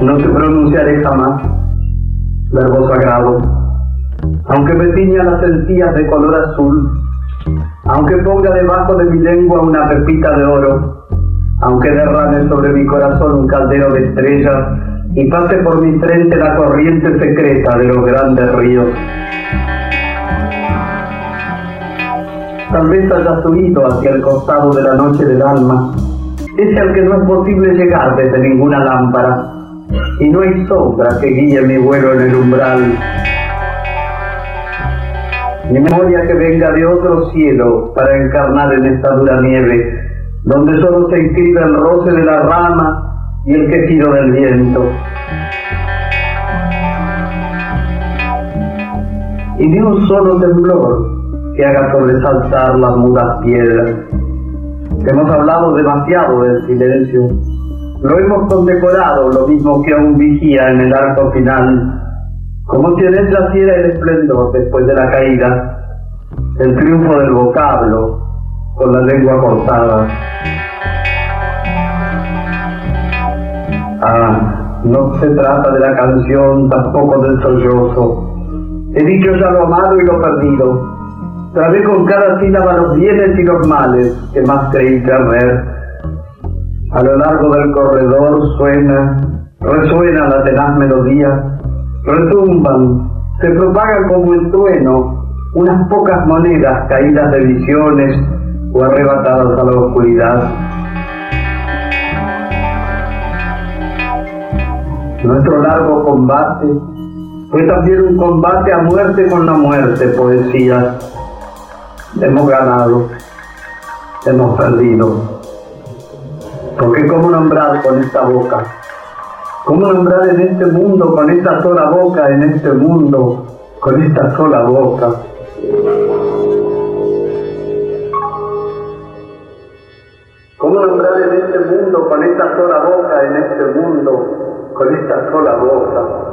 no te pronunciaré jamás, verbo sagrado, aunque me tiña las encías de color azul, aunque ponga debajo de mi lengua una pepita de oro, aunque derrame sobre mi corazón un caldero de estrellas y pase por mi frente la corriente secreta de los grandes ríos. Tal vez hayas huido hacia el costado de la noche del alma, ese al que no es posible llegar desde ninguna lámpara, y no hay sombra que guíe mi vuelo en el umbral. Ni memoria que venga de otro cielo para encarnar en esta dura nieve, donde solo se inscribe el roce de la rama y el quejido del viento. Y ni un solo temblor que haga sobresaltar las mudas piedras. Hemos hablado demasiado del silencio, lo hemos condecorado lo mismo que a un vigía en el arco final, como si en él yaciera el esplendor después de la caída, el triunfo del vocablo con la lengua cortada. No se trata de la canción, tampoco del sollozo. He dicho ya lo amado y lo perdido. Trabé con cada sílaba los bienes y los males que más creí perder. A lo largo del corredor resuena la tenaz melodía, retumban, se propagan como el trueno, unas pocas monedas caídas de visiones o arrebatadas a la oscuridad. Nuestro largo combate fue también un combate a muerte con la muerte, poesía. Hemos ganado, hemos perdido. Porque ¿cómo nombrar con esta boca? ¿Cómo nombrar en este mundo con esta sola boca, en este mundo con esta sola boca? ¿Cómo nombrar en este mundo con esta sola boca, en este mundo con esta sola boca?